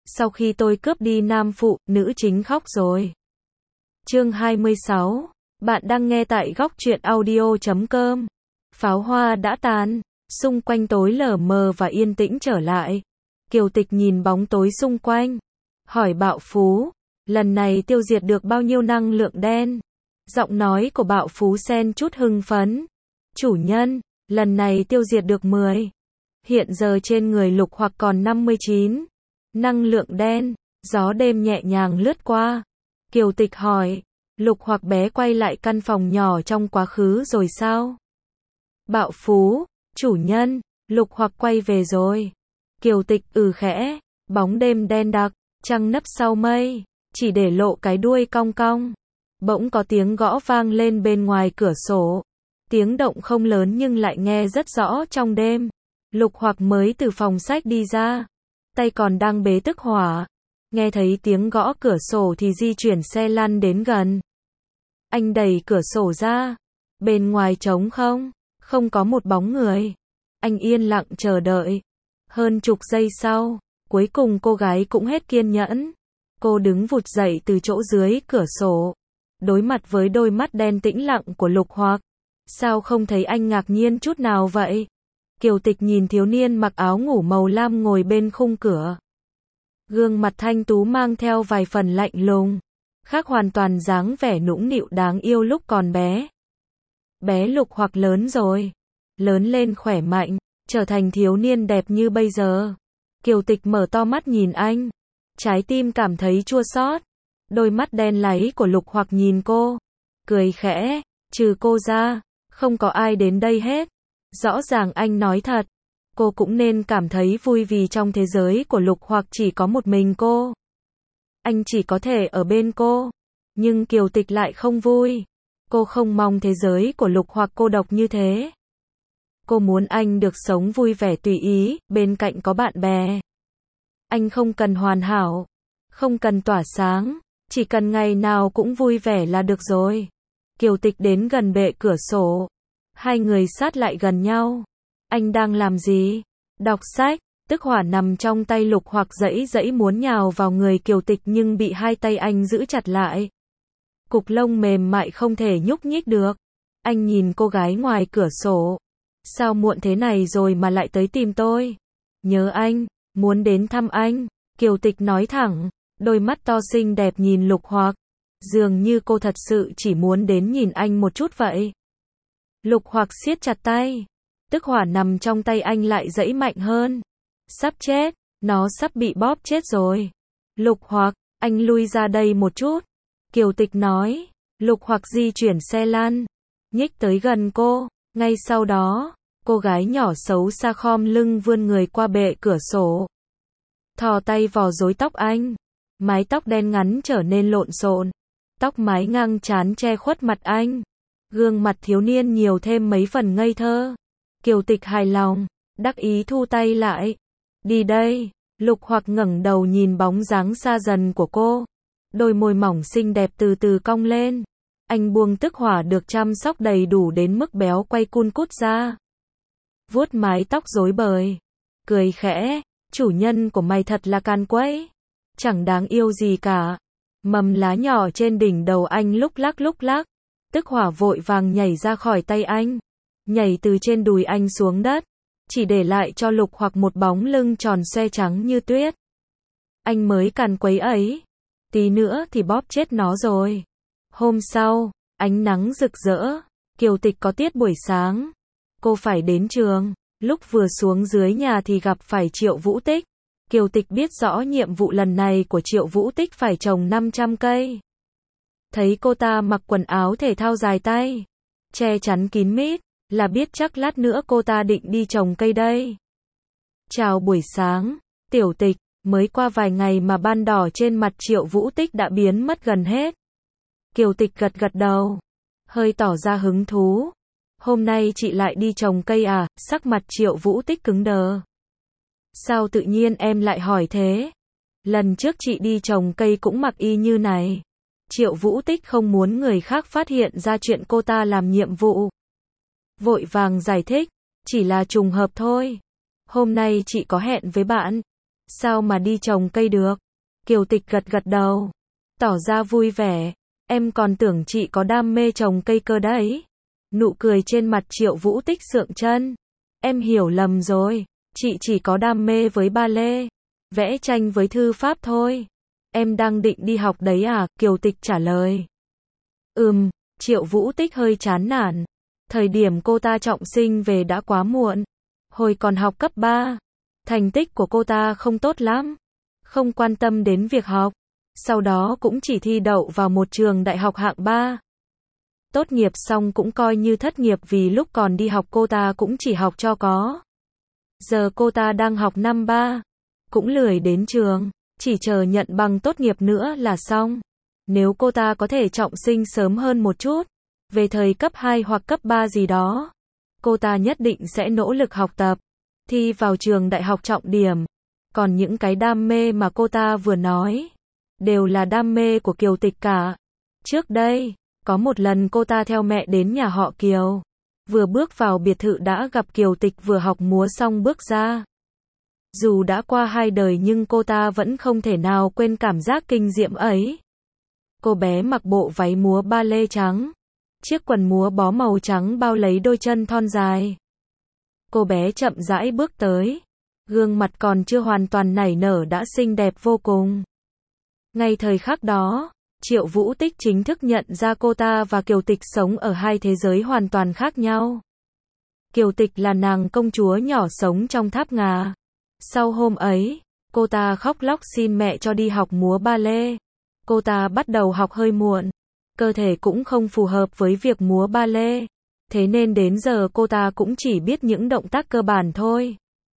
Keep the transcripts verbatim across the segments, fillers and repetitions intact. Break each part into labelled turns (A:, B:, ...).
A: sau khi tôi cướp đi nam phụ, nữ chính khóc rồi. Chương hai mươi sáu. Bạn đang nghe tại góc truyện audio chấm com. Pháo hoa đã tàn, xung quanh tối lờ mờ và yên tĩnh trở lại. Kiều Tịch nhìn bóng tối xung quanh, hỏi Bạo Phú, lần này tiêu diệt được bao nhiêu năng lượng đen? Giọng nói của Bạo Phú xen chút hưng phấn. Chủ nhân, lần này tiêu diệt được mười. Hiện giờ trên người Lục Hoặc còn năm mươi chín. Năng lượng đen, gió đêm nhẹ nhàng lướt qua. Kiều Tịch hỏi, Lục Hoặc bé quay lại căn phòng nhỏ trong quá khứ rồi sao? Bạo Phú, chủ nhân, Lục Hoặc quay về rồi. Kiều Tịch ừ khẽ, bóng đêm đen đặc, trăng nấp sau mây, chỉ để lộ cái đuôi cong cong. Bỗng có tiếng gõ vang lên bên ngoài cửa sổ. Tiếng động không lớn nhưng lại nghe rất rõ trong đêm. Lục Hoặc mới từ phòng sách đi ra, tay còn đang bế tức hỏa. Nghe thấy tiếng gõ cửa sổ thì di chuyển xe lăn đến gần. Anh đẩy cửa sổ ra. Bên ngoài trống không, không có một bóng người. Anh yên lặng chờ đợi. Hơn chục giây sau, cuối cùng cô gái cũng hết kiên nhẫn. Cô đứng vụt dậy từ chỗ dưới cửa sổ, đối mặt với đôi mắt đen tĩnh lặng của Lục Hoặc. Sao không thấy anh ngạc nhiên chút nào vậy? Kiều Tịch nhìn thiếu niên mặc áo ngủ màu lam ngồi bên khung cửa. Gương mặt thanh tú mang theo vài phần lạnh lùng, khác hoàn toàn dáng vẻ nũng nịu đáng yêu lúc còn bé. Bé Lục Hoặc lớn rồi, lớn lên khỏe mạnh, trở thành thiếu niên đẹp như bây giờ. Kiều Tịch mở to mắt nhìn anh, trái tim cảm thấy chua xót. Đôi mắt đen láy của Lục Hoặc nhìn cô, cười khẽ, trừ cô ra, không có ai đến đây hết. Rõ ràng anh nói thật. Cô cũng nên cảm thấy vui vì trong thế giới của Lục Hoặc chỉ có một mình cô. Anh chỉ có thể ở bên cô. Nhưng Kiều Tịch lại không vui. Cô không mong thế giới của Lục Hoặc cô độc như thế. Cô muốn anh được sống vui vẻ tùy ý, bên cạnh có bạn bè. Anh không cần hoàn hảo, không cần tỏa sáng, chỉ cần ngày nào cũng vui vẻ là được rồi. Kiều Tịch đến gần bệ cửa sổ. Hai người sát lại gần nhau. Anh đang làm gì? Đọc sách. Tức hỏa nằm trong tay Lục Hoặc dãy dãy muốn nhào vào người Kiều Tịch nhưng bị hai tay anh giữ chặt lại. Cục lông mềm mại không thể nhúc nhích được. Anh nhìn cô gái ngoài cửa sổ. Sao muộn thế này rồi mà lại tới tìm tôi? Nhớ anh, muốn đến thăm anh. Kiều Tịch nói thẳng, đôi mắt to xinh đẹp nhìn Lục Hoặc. Dường như cô thật sự chỉ muốn đến nhìn anh một chút vậy. Lục Hoặc siết chặt tay. Tức hỏa nằm trong tay anh lại dãy mạnh hơn. Sắp chết, nó sắp bị bóp chết rồi. Lục Hoặc, anh lui ra đây một chút. Kiều Tịch nói. Lục Hoặc di chuyển xe lăn, nhích tới gần cô. Ngay sau đó, cô gái nhỏ xấu xa khom lưng vươn người qua bệ cửa sổ. Thò tay vò rối tóc anh. Mái tóc đen ngắn trở nên lộn xộn. Tóc mái ngang trán che khuất mặt anh. Gương mặt thiếu niên nhiều thêm mấy phần ngây thơ. Kiều Tịch hài lòng, đắc ý thu tay lại. Đi đây. Lục Hoặc ngẩng đầu nhìn bóng dáng xa dần của cô. Đôi môi mỏng xinh đẹp từ từ cong lên. Anh buông tức hỏa được chăm sóc đầy đủ đến mức béo quay cun cút ra. Vuốt mái tóc rối bời. Cười khẽ, chủ nhân của mày thật là can quấy. Chẳng đáng yêu gì cả. Mầm lá nhỏ trên đỉnh đầu anh lúc lắc lúc lắc. Tức hỏa vội vàng nhảy ra khỏi tay anh. Nhảy từ trên đùi anh xuống đất. Chỉ để lại cho Lục Hoặc một bóng lưng tròn xoe trắng như tuyết. Anh mới càn quấy ấy. Tí nữa thì bóp chết nó rồi. Hôm sau, ánh nắng rực rỡ. Kiều Tịch có tiết buổi sáng. Cô phải đến trường. Lúc vừa xuống dưới nhà thì gặp phải Triệu Vũ Tích. Kiều Tịch biết rõ nhiệm vụ lần này của Triệu Vũ Tích phải trồng năm trăm cây. Thấy cô ta mặc quần áo thể thao dài tay, che chắn kín mít, là biết chắc lát nữa cô ta định đi trồng cây đây. Chào buổi sáng, Tiểu Tịch, mới qua vài ngày mà ban đỏ trên mặt Triệu Vũ Tích đã biến mất gần hết. Kiều Tịch gật gật đầu, hơi tỏ ra hứng thú. Hôm nay chị lại đi trồng cây à? Sắc mặt Triệu Vũ Tích cứng đờ. Sao tự nhiên em lại hỏi thế? Lần trước chị đi trồng cây cũng mặc y như này. Triệu Vũ Tích không muốn người khác phát hiện ra chuyện cô ta làm nhiệm vụ. Vội vàng giải thích, chỉ là trùng hợp thôi. Hôm nay chị có hẹn với bạn. Sao mà đi trồng cây được? Kiều Tịch gật gật đầu, tỏ ra vui vẻ. Em còn tưởng chị có đam mê trồng cây cơ đấy. Nụ cười trên mặt Triệu Vũ Tích sượng chân. Em hiểu lầm rồi, chị chỉ có đam mê với ba lê, vẽ tranh với thư pháp thôi. Em đang định đi học đấy à? Kiều Tịch trả lời. Ừm, Triệu Vũ Tích hơi chán nản. Thời điểm cô ta trọng sinh về đã quá muộn. Hồi còn học cấp ba, thành tích của cô ta không tốt lắm, không quan tâm đến việc học. Sau đó cũng chỉ thi đậu vào một trường đại học hạng ba. Tốt nghiệp xong cũng coi như thất nghiệp vì lúc còn đi học cô ta cũng chỉ học cho có. Giờ cô ta đang học năm ba, cũng lười đến trường, chỉ chờ nhận bằng tốt nghiệp nữa là xong. Nếu cô ta có thể trọng sinh sớm hơn một chút, về thời cấp hai hoặc cấp ba gì đó, cô ta nhất định sẽ nỗ lực học tập, thi vào trường đại học trọng điểm. Còn những cái đam mê mà cô ta vừa nói, đều là đam mê của Kiều Tịch cả. Trước đây, có một lần cô ta theo mẹ đến nhà họ Kiều. Vừa bước vào biệt thự đã gặp Kiều Tịch vừa học múa xong bước ra. Dù đã qua hai đời nhưng cô ta vẫn không thể nào quên cảm giác kinh diệm ấy. Cô bé mặc bộ váy múa ba lê trắng, chiếc quần múa bó màu trắng bao lấy đôi chân thon dài. Cô bé chậm rãi bước tới, gương mặt còn chưa hoàn toàn nảy nở đã xinh đẹp vô cùng. Ngay thời khắc đó, Triệu Vũ Tích chính thức nhận ra cô ta và Kiều Tịch sống ở hai thế giới hoàn toàn khác nhau. Kiều Tịch là nàng công chúa nhỏ sống trong tháp ngà. Sau hôm ấy, cô ta khóc lóc xin mẹ cho đi học múa ba lê. Cô ta bắt đầu học hơi muộn, cơ thể cũng không phù hợp với việc múa ba lê. Thế nên đến giờ cô ta cũng chỉ biết những động tác cơ bản thôi.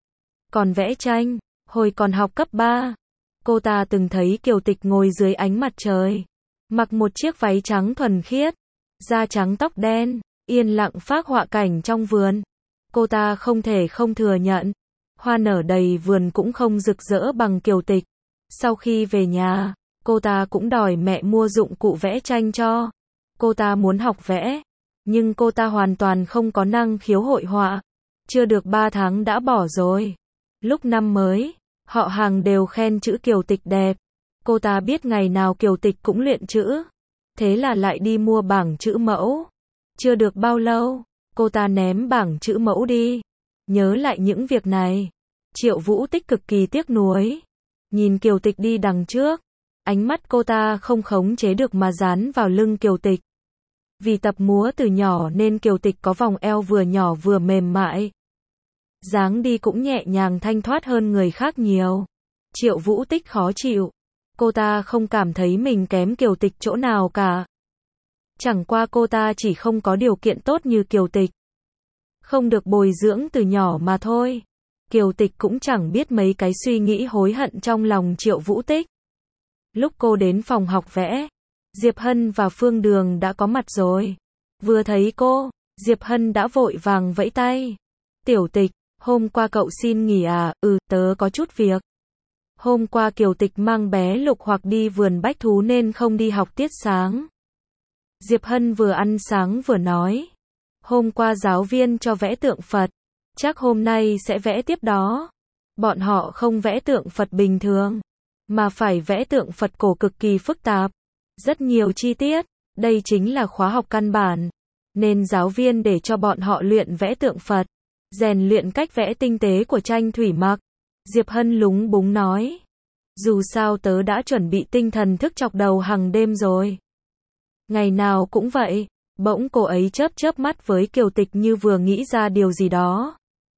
A: Còn vẽ tranh, hồi còn học cấp ba, cô ta từng thấy Kiều Tịch ngồi dưới ánh mặt trời, mặc một chiếc váy trắng thuần khiết, da trắng tóc đen, yên lặng phác họa cảnh trong vườn. Cô ta không thể không thừa nhận, hoa nở đầy vườn cũng không rực rỡ bằng Kiều Tịch. Sau khi về nhà, cô ta cũng đòi mẹ mua dụng cụ vẽ tranh cho. Cô ta muốn học vẽ, nhưng cô ta hoàn toàn không có năng khiếu hội họa. Chưa được ba tháng đã bỏ rồi. Lúc năm mới, họ hàng đều khen chữ Kiều Tịch đẹp. Cô ta biết ngày nào Kiều Tịch cũng luyện chữ. Thế là lại đi mua bảng chữ mẫu. Chưa được bao lâu, cô ta ném bảng chữ mẫu đi. Nhớ lại những việc này, Triệu Vũ Tích cực kỳ tiếc nuối. Nhìn Kiều Tịch đi đằng trước, ánh mắt cô ta không khống chế được mà dán vào lưng Kiều Tịch. Vì tập múa từ nhỏ nên Kiều Tịch có vòng eo vừa nhỏ vừa mềm mại. Dáng đi cũng nhẹ nhàng thanh thoát hơn người khác nhiều. Triệu Vũ Tích khó chịu. Cô ta không cảm thấy mình kém Kiều Tịch chỗ nào cả. Chẳng qua cô ta chỉ không có điều kiện tốt như Kiều Tịch. Không được bồi dưỡng từ nhỏ mà thôi. Kiều Tịch cũng chẳng biết mấy cái suy nghĩ hối hận trong lòng Triệu Vũ Tích. Lúc cô đến phòng học vẽ, Diệp Hân và Phương Đường đã có mặt rồi. Vừa thấy cô, Diệp Hân đã vội vàng vẫy tay. Tiểu Tịch, hôm qua cậu xin nghỉ à? Ừ, tớ có chút việc. Hôm qua Kiều Tịch mang bé Lục Hoặc đi vườn bách thú nên không đi học tiết sáng. Diệp Hân vừa ăn sáng vừa nói. Hôm qua giáo viên cho vẽ tượng Phật, chắc hôm nay sẽ vẽ tiếp đó. Bọn họ không vẽ tượng Phật bình thường, mà phải vẽ tượng Phật cổ cực kỳ phức tạp, rất nhiều chi tiết. Đây chính là khóa học căn bản, nên giáo viên để cho bọn họ luyện vẽ tượng Phật, rèn luyện cách vẽ tinh tế của tranh thủy mặc. Diệp Hân lúng búng nói. Dù sao tớ đã chuẩn bị tinh thần thức chọc đầu hàng đêm rồi. Ngày nào cũng vậy. Bỗng cô ấy chớp chớp mắt với Kiều Tịch như vừa nghĩ ra điều gì đó.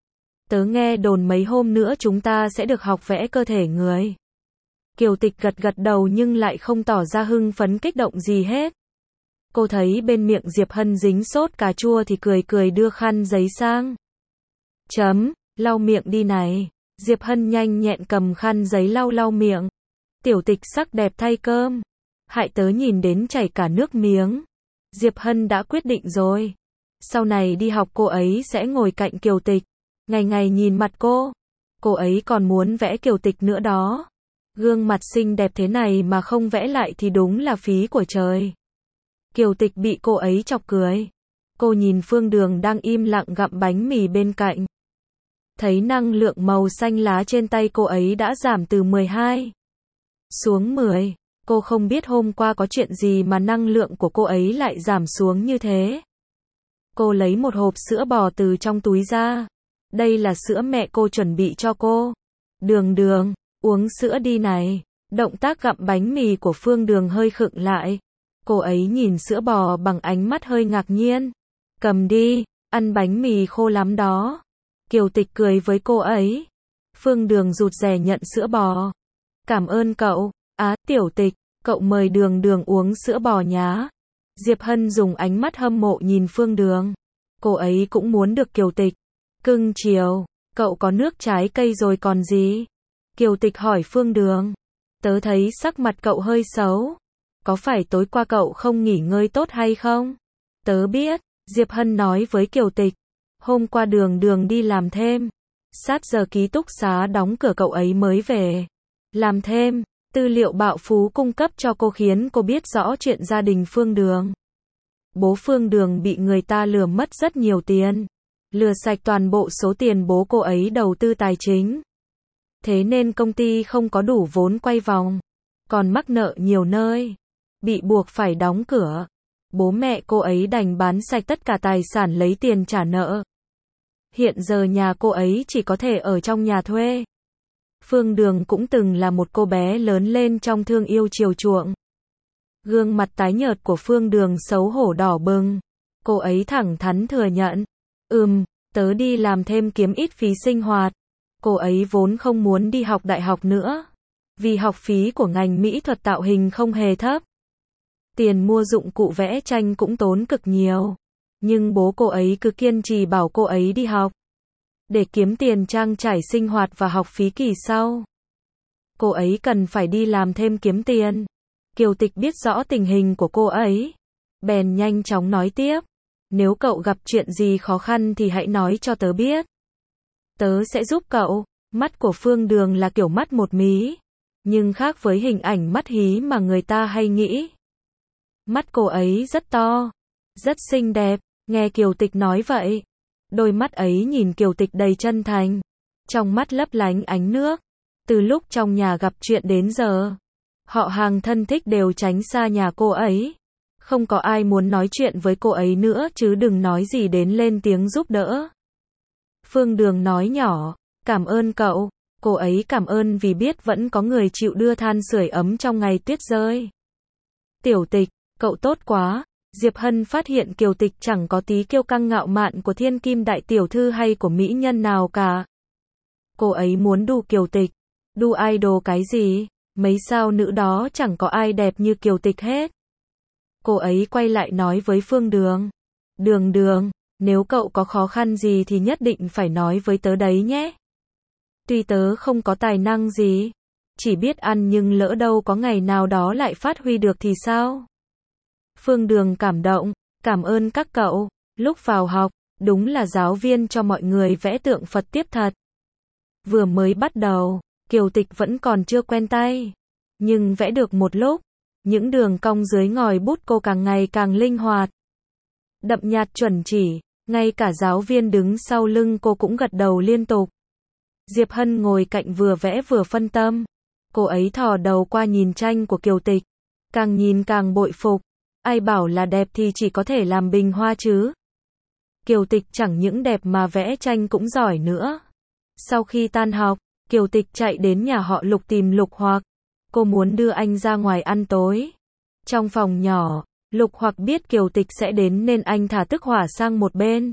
A: Tớ nghe đồn mấy hôm nữa chúng ta sẽ được học vẽ cơ thể người. Kiều Tịch gật gật đầu nhưng lại không tỏ ra hưng phấn kích động gì hết. Cô thấy bên miệng Diệp Hân dính sốt cà chua thì cười cười đưa khăn giấy sang. Chấm, lau miệng đi này. Diệp Hân nhanh nhẹn cầm khăn giấy lau lau miệng. Tiểu Tịch sắc đẹp thay cơm, hại tớ nhìn đến chảy cả nước miếng. Diệp Hân đã quyết định rồi. Sau này đi học cô ấy sẽ ngồi cạnh Kiều Tịch, ngày ngày nhìn mặt cô. Cô ấy còn muốn vẽ Kiều Tịch nữa đó. Gương mặt xinh đẹp thế này mà không vẽ lại thì đúng là phí của trời. Kiều Tịch bị cô ấy chọc cười. Cô nhìn Phương Đường đang im lặng gặm bánh mì bên cạnh. thấy năng lượng màu xanh lá trên tay cô ấy đã giảm từ mười hai xuống mười. Cô không biết hôm qua có chuyện gì mà năng lượng của cô ấy lại giảm xuống như thế. Cô lấy một hộp sữa bò từ trong túi ra. Đây là sữa mẹ cô chuẩn bị cho cô. Đường Đường, uống sữa đi này. Động tác gặm bánh mì của Phương Đường hơi khựng lại. Cô ấy nhìn sữa bò bằng ánh mắt hơi ngạc nhiên. Cầm đi, ăn bánh mì khô lắm đó. Kiều Tịch cười với cô ấy. Phương Đường rụt rè nhận sữa bò. Cảm ơn cậu. Á, Tiểu Tịch, cậu mời Đường Đường uống sữa bò nhá. Diệp Hân dùng ánh mắt hâm mộ nhìn Phương Đường. Cô ấy cũng muốn được Kiều Tịch cưng chiều. Cậu có nước trái cây rồi còn gì? Kiều Tịch hỏi Phương Đường. Tớ thấy sắc mặt cậu hơi xấu. Có phải tối qua cậu không nghỉ ngơi tốt hay không? Tớ biết, Diệp Hân nói với Kiều Tịch. Hôm qua Đường Đường đi làm thêm. Sát giờ ký túc xá đóng cửa cậu ấy mới về. Làm thêm, tư liệu bạo phú cung cấp cho cô khiến cô biết rõ chuyện gia đình Phương Đường. Bố Phương Đường bị người ta lừa mất rất nhiều tiền. Lừa sạch toàn bộ số tiền bố cô ấy đầu tư tài chính. Thế nên công ty không có đủ vốn quay vòng. Còn mắc nợ nhiều nơi. Bị buộc phải đóng cửa. Bố mẹ cô ấy đành bán sạch tất cả tài sản lấy tiền trả nợ. Hiện giờ nhà cô ấy chỉ có thể ở trong nhà thuê. Phương Đường cũng từng là một cô bé lớn lên trong thương yêu chiều chuộng. Gương mặt tái nhợt của Phương Đường xấu hổ đỏ bừng. Cô ấy thẳng thắn thừa nhận. Ừm, tớ đi làm thêm kiếm ít phí sinh hoạt. Cô ấy vốn không muốn đi học đại học nữa. Vì học phí của ngành mỹ thuật tạo hình không hề thấp. Tiền mua dụng cụ vẽ tranh cũng tốn cực nhiều. Nhưng bố cô ấy cứ kiên trì bảo cô ấy đi học. Để kiếm tiền trang trải sinh hoạt và học phí kỳ sau. Cô ấy cần phải đi làm thêm kiếm tiền. Kiều Tịch biết rõ tình hình của cô ấy. Bèn nhanh chóng nói tiếp. Nếu cậu gặp chuyện gì khó khăn thì hãy nói cho tớ biết. Tớ sẽ giúp cậu. Mắt của Phương Đường là kiểu mắt một mí. Nhưng khác với hình ảnh mắt hí mà người ta hay nghĩ. Mắt cô ấy rất to. Rất xinh đẹp. Nghe Kiều Tịch nói vậy. Đôi mắt ấy nhìn Kiều Tịch đầy chân thành. Trong mắt lấp lánh ánh nước. Từ lúc trong nhà gặp chuyện đến giờ. Họ hàng thân thích đều tránh xa nhà cô ấy. Không có ai muốn nói chuyện với cô ấy nữa chứ đừng nói gì đến lên tiếng giúp đỡ. Phương Đường nói nhỏ. Cảm ơn cậu. Cô ấy cảm ơn vì biết vẫn có người chịu đưa than sưởi ấm trong ngày tuyết rơi. Tiểu Tịch, cậu tốt quá. Diệp Hân phát hiện Kiều Tịch chẳng có tí kiêu căng ngạo mạn của thiên kim đại tiểu thư hay của mỹ nhân nào cả. Cô ấy muốn đu Kiều Tịch. Đu idol cái gì? Mấy sao nữ đó chẳng có ai đẹp như Kiều Tịch hết. Cô ấy quay lại nói với Phương Đường. Đường Đường, nếu cậu có khó khăn gì thì nhất định phải nói với tớ đấy nhé. Tuy tớ không có tài năng gì, chỉ biết ăn nhưng lỡ đâu có ngày nào đó lại phát huy được thì sao? Phương Đường cảm động, cảm ơn các cậu. Lúc vào học, đúng là giáo viên cho mọi người vẽ tượng Phật tiếp thật. Vừa mới bắt đầu, Kiều Tịch vẫn còn chưa quen tay. Nhưng vẽ được một lúc, những đường cong dưới ngòi bút cô càng ngày càng linh hoạt. Đậm nhạt chuẩn chỉ, ngay cả giáo viên đứng sau lưng cô cũng gật đầu liên tục. Diệp Hân ngồi cạnh vừa vẽ vừa phân tâm. Cô ấy thò đầu qua nhìn tranh của Kiều Tịch. Càng nhìn càng bội phục. Ai bảo là đẹp thì chỉ có thể làm bình hoa chứ. Kiều Tịch chẳng những đẹp mà vẽ tranh cũng giỏi nữa. Sau khi tan học, Kiều Tịch chạy đến nhà họ Lục tìm Lục Hoặc. Cô muốn đưa anh ra ngoài ăn tối. Trong phòng nhỏ, Lục Hoặc biết Kiều Tịch sẽ đến nên anh thả tức hỏa sang một bên.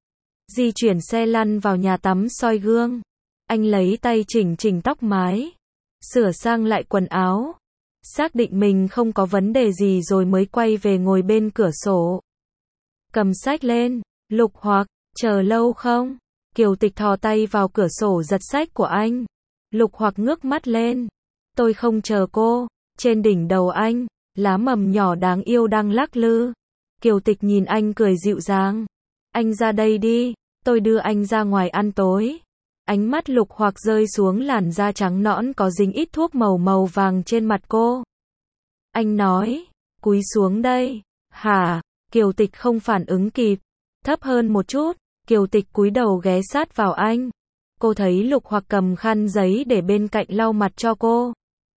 A: Di chuyển xe lăn vào nhà tắm soi gương. Anh lấy tay chỉnh chỉnh tóc mái. Sửa sang lại quần áo. Xác định mình không có vấn đề gì rồi mới quay về ngồi bên cửa sổ. Cầm sách lên. Lục Hoặc, chờ lâu không? Kiều Tịch thò tay vào cửa sổ giật sách của anh. Lục Hoặc ngước mắt lên. Tôi không chờ cô. Trên đỉnh đầu anh, lá mầm nhỏ đáng yêu đang lắc lư. Kiều Tịch nhìn anh cười dịu dàng. Anh ra đây đi, tôi đưa anh ra ngoài ăn tối. Ánh mắt Lục Hoặc rơi xuống làn da trắng nõn có dính ít thuốc màu màu vàng trên mặt cô. Anh nói, cúi xuống đây. Hả? Kiều Tịch không phản ứng kịp. Thấp hơn một chút, Kiều Tịch cúi đầu ghé sát vào anh. Cô thấy Lục Hoặc cầm khăn giấy để bên cạnh lau mặt cho cô.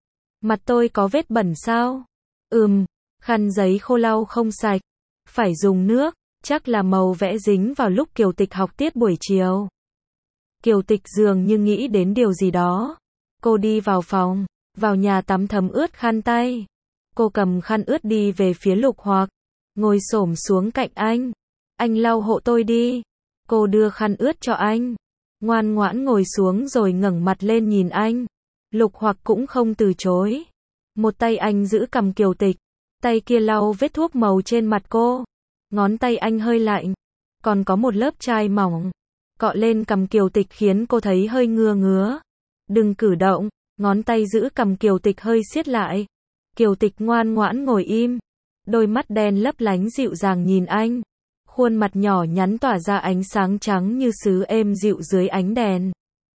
A: Mặt tôi có vết bẩn sao? Ừm, khăn giấy khô lau không sạch. Phải dùng nước, chắc là màu vẽ dính vào lúc Kiều Tịch học tiết buổi chiều. Kiều Tịch dường như nghĩ đến điều gì đó. Cô đi vào phòng, vào nhà tắm thấm ướt khăn tay. Cô cầm khăn ướt đi về phía Lục Hoặc, ngồi xổm xuống cạnh anh. Anh lau hộ tôi đi. Cô đưa khăn ướt cho anh. Ngoan ngoãn ngồi xuống rồi ngẩng mặt lên nhìn anh. Lục Hoặc cũng không từ chối. Một tay anh giữ cằm Kiều Tịch, tay kia lau vết thuốc màu trên mặt cô. Ngón tay anh hơi lạnh, còn có một lớp chai mỏng cọ lên cằm Kiều Tịch khiến cô thấy hơi ngứa ngứa. Đừng cử động, ngón tay giữ cằm Kiều Tịch hơi siết lại. Kiều Tịch ngoan ngoãn ngồi im, đôi mắt đen lấp lánh dịu dàng nhìn anh. Khuôn mặt nhỏ nhắn tỏa ra ánh sáng trắng như sứ êm dịu dưới ánh đèn.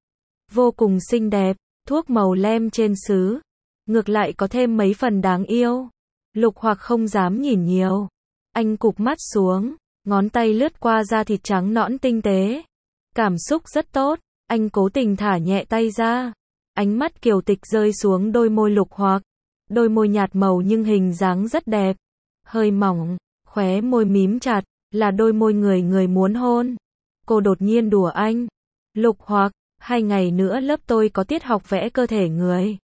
A: Vô cùng xinh đẹp, thuốc màu lem trên sứ. Ngược lại có thêm mấy phần đáng yêu. Lục Hoặc không dám nhìn nhiều. Anh cụp mắt xuống, ngón tay lướt qua da thịt trắng nõn tinh tế. Cảm xúc rất tốt, anh cố tình thả nhẹ tay ra. Ánh mắt Kiều Tịch rơi xuống đôi môi Lục Hoặc. Đôi môi nhạt màu nhưng hình dáng rất đẹp. Hơi mỏng, khóe môi mím chặt, là đôi môi người người muốn hôn. Cô đột nhiên đùa anh. Lục Hoặc, hai ngày nữa lớp tôi có tiết học vẽ cơ thể người.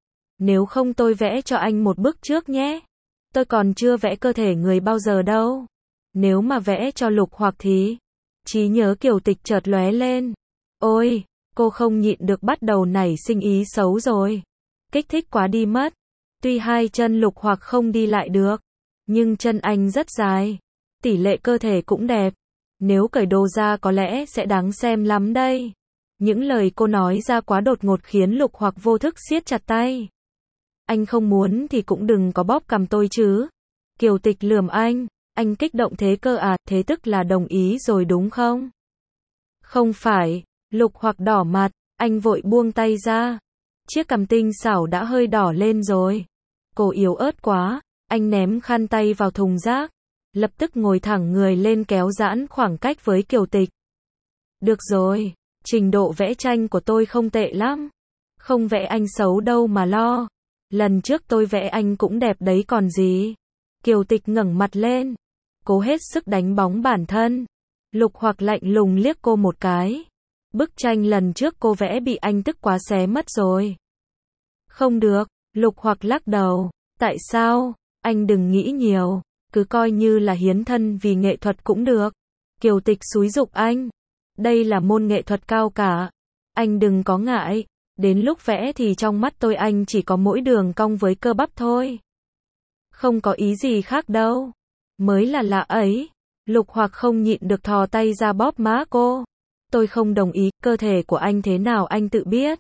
A: Nếu không tôi vẽ cho anh một bức trước nhé. Tôi còn chưa vẽ cơ thể người bao giờ đâu. Nếu mà vẽ cho Lục Hoặc thì... Trí nhớ Kiều Tịch chợt lóe lên. Ôi, cô không nhịn được bắt đầu nảy sinh ý xấu rồi. Kích thích quá đi mất. Tuy hai chân Lục Hoặc không đi lại được, nhưng chân anh rất dài. Tỷ lệ cơ thể cũng đẹp. Nếu cởi đồ ra có lẽ sẽ đáng xem lắm đây. Những lời cô nói ra quá đột ngột khiến Lục Hoặc vô thức siết chặt tay. Anh không muốn thì cũng đừng có bóp cằm tôi chứ. Kiều Tịch lườm anh. Anh kích động thế cơ à, thế tức là đồng ý rồi đúng không? Không phải. Lục Hoặc đỏ mặt, anh vội buông tay ra. Chiếc cằm tinh xảo đã hơi đỏ lên rồi. Cô yếu ớt quá. Anh ném khăn tay vào thùng rác. Lập tức ngồi thẳng người lên kéo giãn khoảng cách với Kiều Tịch. Được rồi, trình độ vẽ tranh của tôi không tệ lắm. Không vẽ anh xấu đâu mà lo. Lần trước tôi vẽ anh cũng đẹp đấy còn gì. Kiều Tịch ngẩng mặt lên, cố hết sức đánh bóng bản thân. Lục Hoặc lạnh lùng liếc cô một cái. Bức tranh lần trước cô vẽ bị anh tức quá xé mất rồi. Không được, Lục Hoặc lắc đầu. Tại sao? Anh đừng nghĩ nhiều, cứ coi như là hiến thân vì nghệ thuật cũng được. Kiều Tịch xúi giục anh. Đây là môn nghệ thuật cao cả. Anh đừng có ngại. Đến lúc vẽ thì trong mắt tôi anh chỉ có mỗi đường cong với cơ bắp thôi. Không có ý gì khác đâu. Mới là lạ ấy. Lục Hoặc không nhịn được thò tay ra bóp má cô. Tôi không đồng ý, cơ thể của anh thế nào anh tự biết.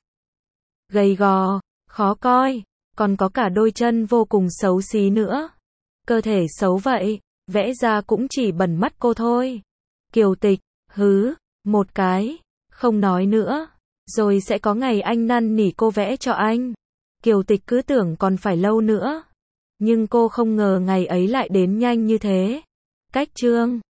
A: Gầy gò, khó coi, còn có cả đôi chân vô cùng xấu xí nữa. Cơ thể xấu vậy, vẽ ra cũng chỉ bẩn mắt cô thôi. Kiều Tịch, hứ, một cái, không nói nữa. Rồi sẽ có ngày anh năn nỉ cô vẽ cho anh. Kiều Tịch cứ tưởng còn phải lâu nữa. Nhưng cô không ngờ ngày ấy lại đến nhanh như thế. Cách chương